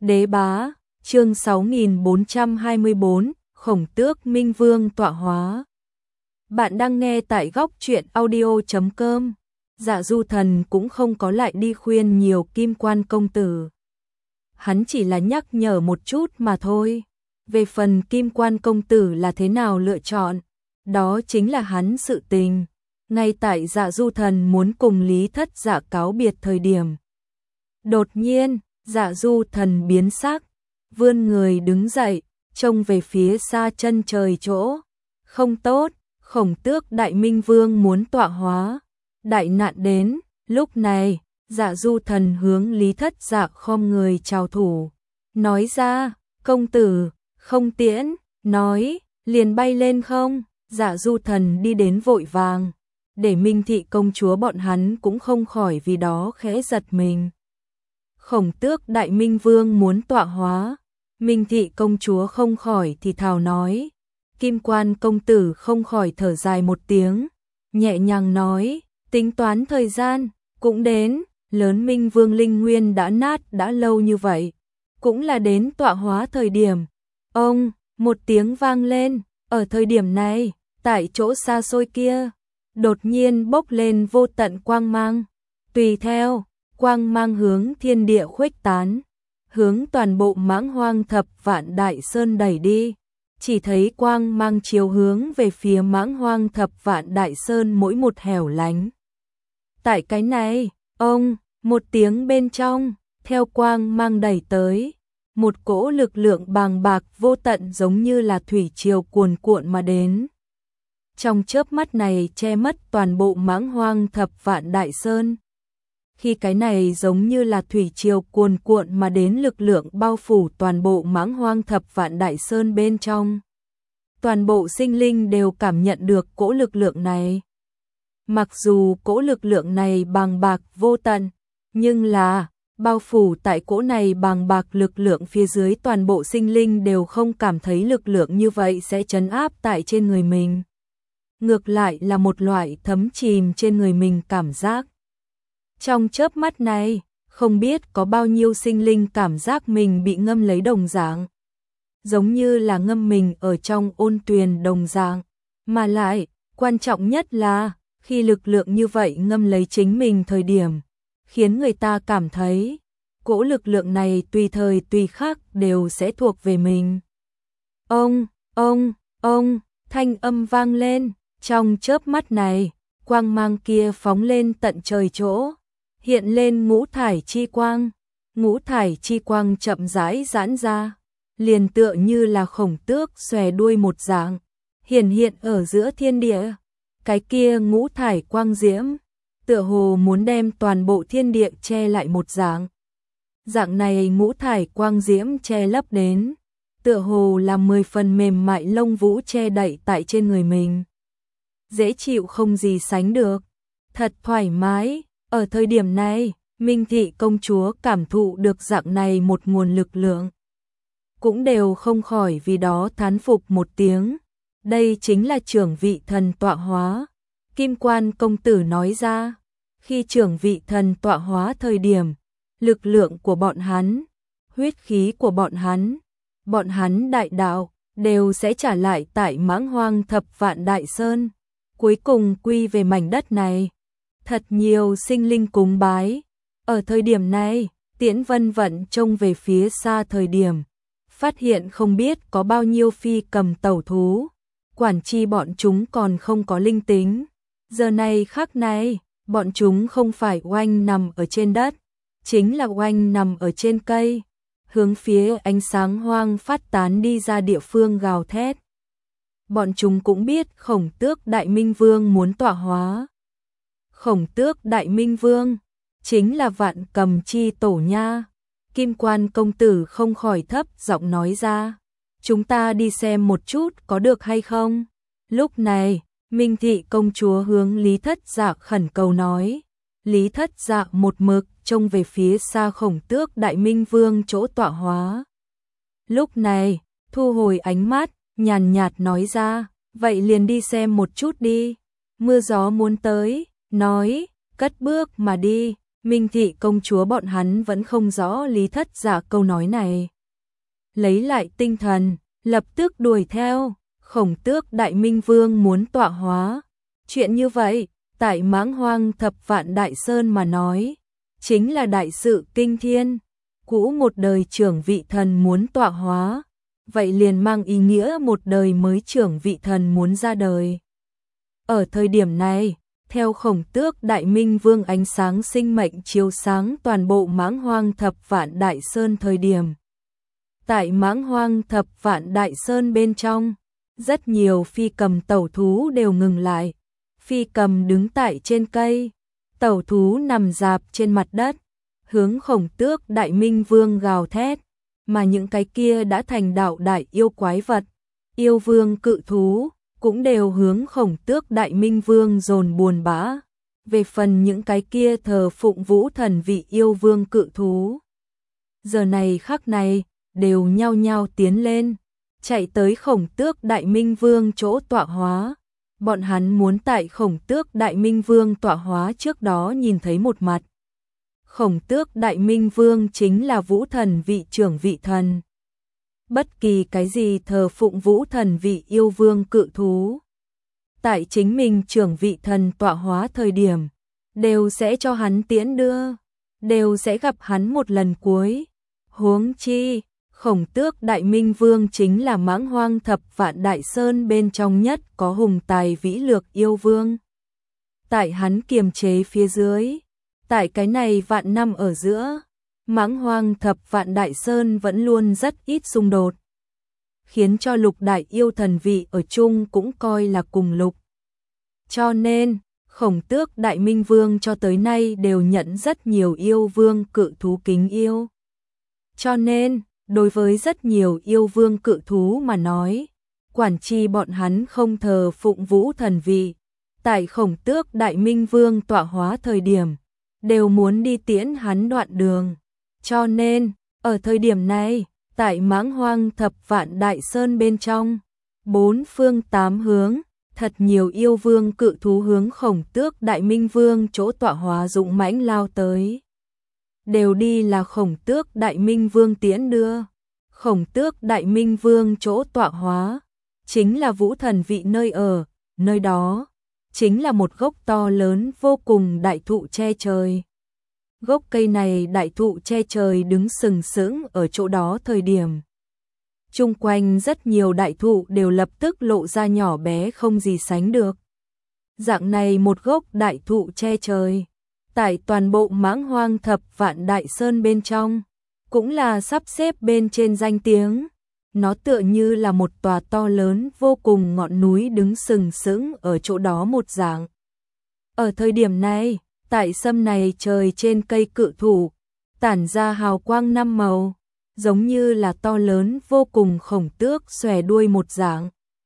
Đế bá, chương 6424, Khổng Tước Minh Vương tọa hóa. Bạn đang nghe tại góc truyện audio.com. Dạ Du Thần cũng không có lại đi khuyên nhiều Kim Quan công tử. Hắn chỉ là nhắc nhở một chút mà thôi. Về phần Kim Quan công tử là thế nào lựa chọn, đó chính là hắn sự tình. Ngay tại Dạ Du Thần muốn cùng Lý Thất Dạ cáo biệt thời điểm, đột nhiên Dạ Du Thần biến sắc, vươn người đứng dậy, trông về phía xa chân trời chỗ. Không tốt, Khổng Tước Đại Minh Vương muốn tọa hóa. Đại nạn đến. Lúc này, Dạ Du Thần hướng Lý Thất Dạ khom người chào thủ, nói ra, công tử, không tiễn, nói, liền bay lên không. Dạ Du Thần đi đến vội vàng, để Minh Thị công chúa bọn hắn cũng không khỏi vì đó khẽ giật mình. Khổng Tước Đại Minh Vương muốn tọa hóa. Minh Thị công chúa không khỏi thì thào nói. Kim Quan công tử không khỏi thở dài một tiếng, nhẹ nhàng nói, tính toán thời gian, cũng đến, lớn Minh Vương linh nguyên đã nát đã lâu như vậy, cũng là đến tọa hóa thời điểm. Ông, một tiếng vang lên, ở thời điểm này, tại chỗ xa xôi kia, đột nhiên bốc lên vô tận quang mang, tùy theo, quang mang hướng thiên địa khuếch tán, hướng toàn bộ Mãng Hoang Thập Vạn Đại Sơn đẩy đi. Chỉ thấy quang mang chiếu hướng về phía Mãng Hoang Thập Vạn Đại Sơn mỗi một hẻo lánh. Tại cái này, ông, một tiếng bên trong, theo quang mang đẩy tới, một cỗ lực lượng bàng bạc vô tận giống như là thủy triều cuồn cuộn mà đến. Trong chớp mắt này che mất toàn bộ Mãng Hoang Thập Vạn Đại Sơn. Khi cái này giống như là thủy triều cuồn cuộn mà đến lực lượng bao phủ toàn bộ Mãng Hoang Thập Vạn Đại Sơn bên trong. Toàn bộ sinh linh đều cảm nhận được cỗ lực lượng này. Mặc dù cỗ lực lượng này bàng bạc vô tận, nhưng là bao phủ tại cỗ này bàng bạc lực lượng phía dưới toàn bộ sinh linh đều không cảm thấy lực lượng như vậy sẽ trấn áp tại trên người mình. Ngược lại là một loại thấm chìm trên người mình cảm giác. Trong chớp mắt này, không biết có bao nhiêu sinh linh cảm giác mình bị ngâm lấy đồng dạng. Giống như là ngâm mình ở trong ôn tuyền đồng dạng. Mà lại, quan trọng nhất là, khi lực lượng như vậy ngâm lấy chính mình thời điểm, khiến người ta cảm thấy, cỗ lực lượng này tùy thời tùy khắc đều sẽ thuộc về mình. Ông, thanh âm vang lên, trong chớp mắt này, quang mang kia phóng lên tận trời chỗ. Hiện lên ngũ thải chi quang, ngũ thải chi quang chậm rãi giãn ra, liền tựa như là khổng tước xòe đuôi một dạng, hiện ở giữa thiên địa. Cái kia ngũ thải quang diễm, tựa hồ muốn đem toàn bộ thiên địa che lại một dạng. Dạng này ngũ thải quang diễm che lấp đến, tựa hồ là 10 phần mềm mại lông vũ che đậy tại trên người mình. Dễ chịu không gì sánh được, thật thoải mái. Ở thời điểm này, Minh Thị công chúa cảm thụ được dạng này một nguồn lực lượng. Cũng đều không khỏi vì đó thán phục một tiếng. Đây chính là trưởng vị thần tọa hóa. Kim Quan công tử nói ra, khi trưởng vị thần tọa hóa thời điểm, lực lượng của bọn hắn, huyết khí của bọn hắn đại đạo, đều sẽ trả lại tại Mãng Hoang Thập Vạn Đại Sơn. Cuối cùng quy về mảnh đất này. Thật nhiều sinh linh cúng bái. Ở thời điểm này, Tiễn Vân Vận trông về phía xa thời điểm, phát hiện không biết có bao nhiêu phi cầm tẩu thú, quản chi bọn chúng còn không có linh tính. Giờ này khắc này, bọn chúng không phải oanh nằm ở trên đất, chính là oanh nằm ở trên cây, hướng phía ánh sáng hoang phát tán đi ra địa phương gào thét. Bọn chúng cũng biết Khổng Tước Đại Minh Vương muốn tọa hóa. Khổng Tước Đại Minh Vương chính là Vạn Cầm chi tổ nha. Kim Quan công tử không khỏi thấp giọng nói ra, chúng ta đi xem một chút có được hay không. Lúc này, Minh Thị công chúa hướng Lý Thất Dạ khẩn cầu nói. Lý Thất Dạ một mực trông về phía xa Khổng Tước Đại Minh Vương chỗ tọa hóa. Lúc này, thu hồi ánh mắt, nhàn nhạt nói ra, vậy liền đi xem một chút đi. Mưa gió muốn tới, nói, cất bước mà đi. Minh Thị công chúa bọn hắn vẫn không rõ lý thất giả câu nói này. Lấy lại tinh thần, lập tức đuổi theo, Khổng Tước Đại Minh Vương muốn tọa hóa. Chuyện như vậy, tại Mãng Hoang Thập Vạn Đại Sơn mà nói, chính là đại sự kinh thiên. Cũ một đời trưởng vị thần muốn tọa hóa, vậy liền mang ý nghĩa một đời mới trưởng vị thần muốn ra đời. Ở thời điểm này, theo Khổng Tước Đại Minh Vương ánh sáng sinh mệnh chiếu sáng toàn bộ Mãng Hoang Thập Vạn Đại Sơn thời điểm. Tại Mãng Hoang Thập Vạn Đại Sơn bên trong, rất nhiều phi cầm tẩu thú đều ngừng lại. Phi cầm đứng tại trên cây, tẩu thú nằm rạp trên mặt đất, hướng Khổng Tước Đại Minh Vương gào thét, mà những cái kia đã thành đạo đại yêu quái vật, yêu vương cự thú, cũng đều hướng Khổng Tước Đại Minh Vương dồn buồn bã. Về phần những cái kia thờ phụng vũ thần vị yêu vương cự thú, giờ này khắc này, đều nhao nhao tiến lên, chạy tới Khổng Tước Đại Minh Vương chỗ tọa hóa. Bọn hắn muốn tại Khổng Tước Đại Minh Vương tọa hóa trước đó nhìn thấy một mặt. Khổng Tước Đại Minh Vương chính là vũ thần vị trưởng vị thần. Bất kỳ cái gì thờ phụng vũ thần vị yêu vương cự thú, tại chính mình trưởng vị thần tọa hóa thời điểm, đều sẽ cho hắn tiễn đưa, đều sẽ gặp hắn một lần cuối. Huống chi, Khổng Tước Đại Minh Vương chính là Mãng Hoang Thập Vạn Đại Sơn bên trong nhất có hùng tài vĩ lược yêu vương. Tại hắn kiềm chế phía dưới, tại cái này vạn năm ở giữa, Mãng Hoang Thập Vạn Đại Sơn vẫn luôn rất ít xung đột, khiến cho lục đại yêu thần vị ở chung cũng coi là cùng lục. Cho nên, Khổng Tước Đại Minh Vương cho tới nay đều nhận rất nhiều yêu vương cự thú kính yêu. Cho nên, đối với rất nhiều yêu vương cự thú mà nói, quản chi bọn hắn không thờ phụng vũ thần vị, tại Khổng Tước Đại Minh Vương tọa hóa thời điểm, đều muốn đi tiễn hắn đoạn đường. Cho nên, ở thời điểm này, tại Mãng Hoang Thập Vạn Đại Sơn bên trong, bốn phương tám hướng, thật nhiều yêu vương cự thú hướng Khổng Tước Đại Minh Vương chỗ tọa hóa dũng mãnh lao tới. Đều đi là Khổng Tước Đại Minh Vương tiễn đưa. Khổng Tước Đại Minh Vương chỗ tọa hóa, chính là vũ thần vị nơi ở, nơi đó, chính là một gốc to lớn vô cùng đại thụ che trời. Gốc cây này đại thụ che trời đứng sừng sững ở chỗ đó thời điểm. Chung quanh rất nhiều đại thụ đều lập tức lộ ra nhỏ bé không gì sánh được. Dạng này một gốc đại thụ che trời, tại toàn bộ Mãng Hoang Thập Vạn Đại Sơn bên trong, cũng là sắp xếp bên trên danh tiếng. Nó tựa như là một tòa to lớn vô cùng ngọn núi đứng sừng sững ở chỗ đó một dạng. Ở thời điểm này, tại sâm này trời trên cây cự thụ, tản ra hào quang năm màu, giống như là to lớn vô cùng khổng tước xòe đuôi một dạng.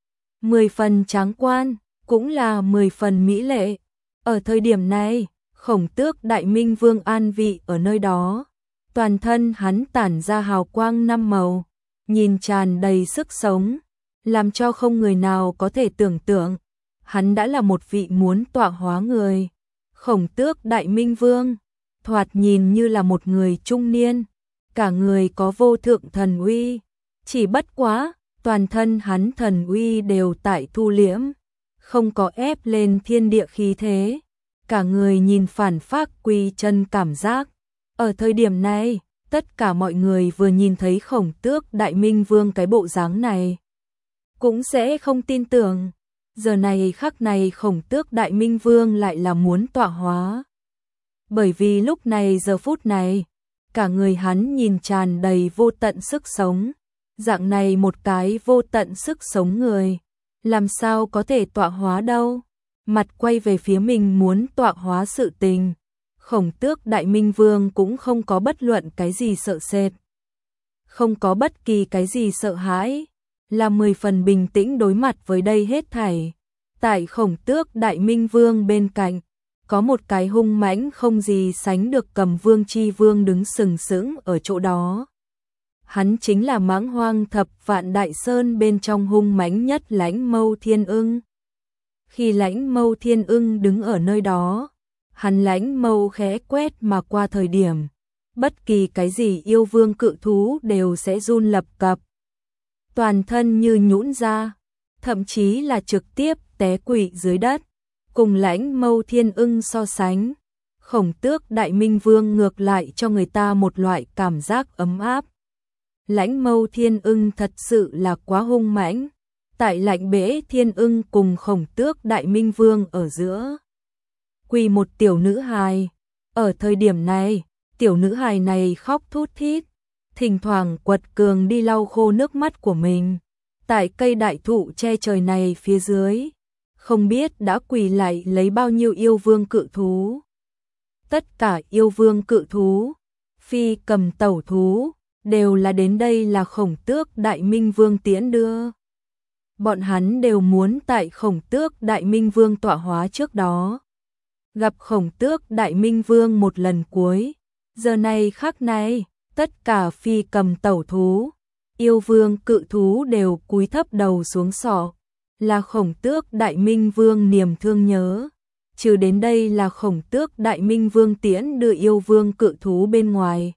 10 phần tráng quan, cũng là 10 phần mỹ lệ. Ở thời điểm này, Khổng Tước Đại Minh Vương an vị ở nơi đó. Toàn thân hắn tản ra hào quang năm màu, nhìn tràn đầy sức sống, làm cho không người nào có thể tưởng tượng, hắn đã là một vị muốn tọa hóa người. Khổng Tước Đại Minh Vương, thoạt nhìn như là một người trung niên, cả người có vô thượng thần uy, chỉ bất quá, toàn thân hắn thần uy đều tại thu liễm, không có ép lên thiên địa khí thế, cả người nhìn phản phác quy chân cảm giác. Ở thời điểm này, tất cả mọi người vừa nhìn thấy Khổng Tước Đại Minh Vương cái bộ dáng này, cũng sẽ không tin tưởng. Giờ này khắc này Khổng Tước Đại Minh Vương lại là muốn tọa hóa. Bởi vì lúc này giờ phút này, cả người hắn nhìn tràn đầy vô tận sức sống. Dạng này một cái vô tận sức sống người, làm sao có thể tọa hóa đâu. Mặt quay về phía mình muốn tọa hóa sự tình, Khổng Tước Đại Minh Vương cũng không có bất luận cái gì sợ sệt, không có bất kỳ cái gì sợ hãi, là 10 phần bình tĩnh đối mặt với đây hết thảy. Tại Khổng Tước Đại Minh Vương bên cạnh, có một cái hung mãnh không gì sánh được Cầm Vương Chi Vương đứng sừng sững ở chỗ đó. Hắn chính là Mãng Hoang Thập Vạn Đại Sơn bên trong hung mãnh nhất Lãnh Mâu Thiên Ưng. Khi Lãnh Mâu Thiên Ưng đứng ở nơi đó, Hắn lãnh mâu khẽ quét mà qua thời điểm, bất kỳ cái gì yêu vương cự thú đều sẽ run lập cập. Toàn thân như nhũn ra, thậm chí là trực tiếp té quỵ dưới đất. Cùng lãnh mâu thiên ưng so sánh, Khổng Tước Đại Minh Vương ngược lại cho người ta một loại cảm giác ấm áp. Lãnh mâu thiên ưng thật sự là quá hung mãnh. Tại Lạnh Bễ Thiên Ưng cùng Khổng Tước Đại Minh Vương ở giữa, quỳ một tiểu nữ hài. Ở thời điểm này, tiểu nữ hài này khóc thút thít, thỉnh thoảng quật cường đi lau khô nước mắt của mình. Tại cây đại thụ che trời này phía dưới, không biết đã quỳ lại lấy bao nhiêu yêu vương cự thú. Tất cả yêu vương cự thú, phi cầm tẩu thú, đều là đến đây là Khổng Tước Đại Minh Vương tiễn đưa. Bọn hắn đều muốn tại Khổng Tước Đại Minh Vương tọa hóa trước đó gặp Khổng Tước Đại Minh Vương một lần cuối. Giờ này khắc này, tất cả phi cầm tẩu thú, yêu vương cự thú đều cúi thấp đầu xuống sọ, là Khổng Tước Đại Minh Vương niềm thương nhớ. Trừ đến đây là Khổng Tước Đại Minh Vương tiễn đưa yêu vương cự thú bên ngoài.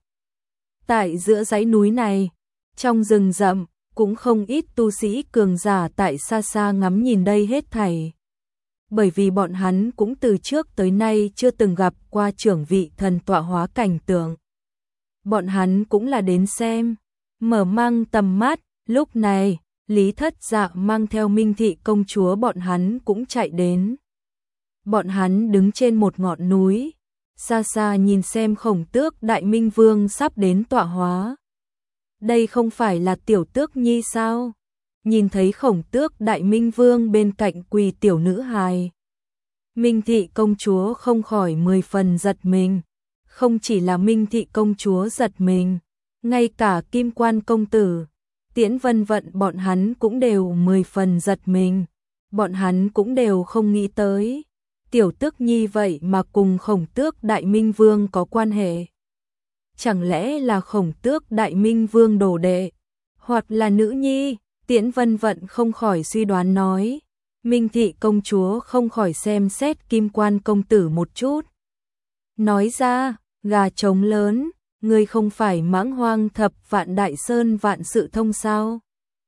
Tại giữa dãy núi này, trong rừng rậm, cũng không ít tu sĩ cường giả tại xa xa ngắm nhìn đây hết thảy. Bởi vì bọn hắn cũng từ trước tới nay chưa từng gặp qua trưởng vị thần tọa hóa cảnh tượng. Bọn hắn cũng là đến xem, mở mang tầm mắt. Lúc này, Lý Thất Dạ mang theo Minh Thị công chúa bọn hắn cũng chạy đến. Bọn hắn đứng trên một ngọn núi, xa xa nhìn xem Khổng Tước Đại Minh Vương sắp đến tọa hóa. Đây không phải là tiểu tước nhi sao? Nhìn thấy Khổng Tước Đại Minh Vương bên cạnh quỳ tiểu nữ hài, Minh Thị công chúa không khỏi 10 phần giật mình. Không chỉ là Minh Thị công chúa giật mình, ngay cả Kim Quan công tử, Tiễn Vân Vận bọn hắn cũng đều 10 phần giật mình. Bọn hắn cũng đều không nghĩ tới, tiểu tước nhi vậy mà cùng Khổng Tước Đại Minh Vương có quan hệ. Chẳng lẽ là Khổng Tước Đại Minh Vương đồ đệ, hoặc là nữ nhi? Tiễn Vân Vận không khỏi suy đoán nói. Minh Thị công chúa không khỏi xem xét Kim Quan công tử một chút. Nói ra, gà trống lớn, ngươi không phải Mãng Hoang Thập Vạn Đại Sơn Vạn Sự Thông sao?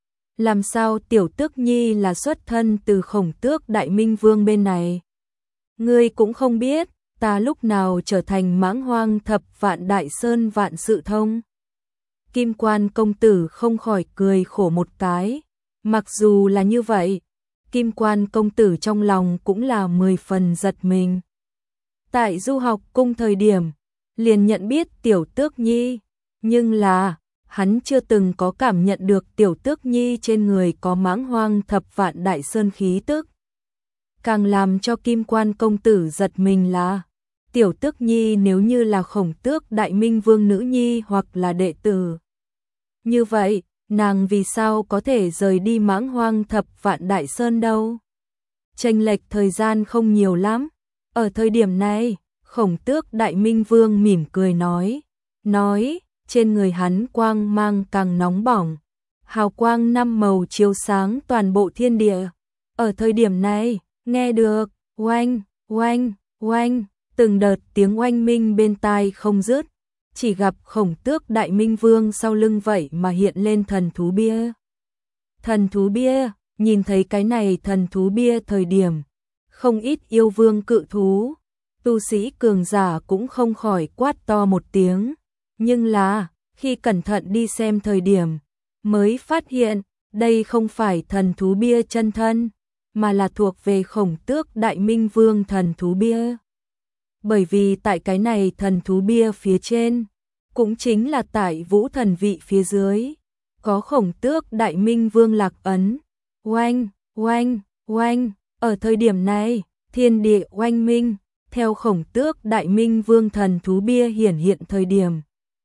Làm sao tiểu tước nhi là xuất thân từ Khổng Tước Đại Minh Vương bên này? Ngươi cũng không biết, ta lúc nào trở thành Mãng Hoang Thập Vạn Đại Sơn Vạn Sự Thông? Kim Quan công tử không khỏi cười khổ một cái. Mặc dù là như vậy, Kim Quan công tử trong lòng cũng là 10 phần giật mình. Tại du học cung thời điểm, liền nhận biết tiểu tước nhi, nhưng là, hắn chưa từng có cảm nhận được tiểu tước nhi trên người có Mãng Hoang Thập Vạn Đại Sơn khí tức. Càng làm cho Kim Quan công tử giật mình là, tiểu tước nhi nếu như là Khổng Tước Đại Minh Vương nữ nhi hoặc là đệ tử. Như vậy, nàng vì sao có thể rời đi Mãng Hoang Thập Vạn Đại Sơn đâu? Chênh lệch thời gian không nhiều lắm. Ở thời điểm này, Khổng Tước Đại Minh Vương mỉm cười nói, trên người hắn quang mang càng nóng bỏng, hào quang 5 màu chiếu sáng toàn bộ thiên địa. Ở thời điểm này, nghe được oanh, oanh, oanh, từng đợt tiếng oanh minh bên tai không dứt. Chỉ gặp Khổng Tước Đại Minh Vương sau lưng vậy mà hiện lên thần thú bia. Thần thú bia, nhìn thấy cái này thần thú bia thời điểm, không ít yêu vương cự thú, tu sĩ cường giả cũng không khỏi quát to một tiếng. Nhưng là, khi cẩn thận đi xem thời điểm, mới phát hiện, đây không phải thần thú bia chân thân, mà là thuộc về Khổng Tước Đại Minh Vương thần thú bia. Bởi vì tại cái này thần thú bia phía trên, cũng chính là tại Vũ Thần Vị phía dưới, có Khổng Tước Đại Minh Vương lạc ấn. Oanh, oanh, oanh, ở thời điểm này, thiên địa oanh minh, theo Khổng Tước Đại Minh Vương thần thú bia hiển hiện thời điểm.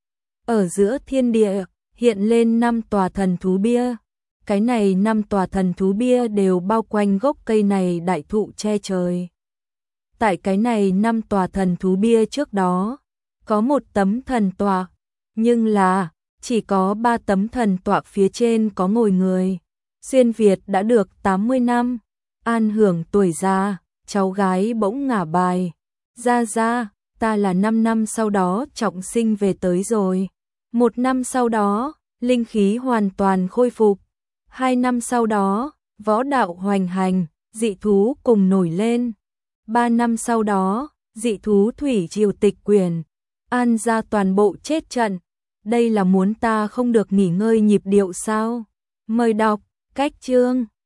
Ở giữa thiên địa, hiện lên 5 tòa thần thú bia. Cái này 5 tòa thần thú bia đều bao quanh gốc cây này đại thụ che trời. Tại cái này 5 tòa thần thú bia trước đó, có một tấm thần tọa, nhưng là chỉ có 3 tấm thần tọa phía trên có ngồi người. Xuyên Việt đã được 80 năm, an hưởng tuổi già, cháu gái bỗng ngả bài. Ra, ta là 5 năm sau đó trọng sinh về tới rồi. 1 năm sau đó, linh khí hoàn toàn khôi phục. 2 năm sau đó, võ đạo hoành hành, dị thú cùng nổi lên. 3 năm sau đó, dị thú thủy triều tịch quyền, An gia toàn bộ chết trận. Đây là muốn ta không được nghỉ ngơi nhịp điệu sao? Mời đọc, cách chương.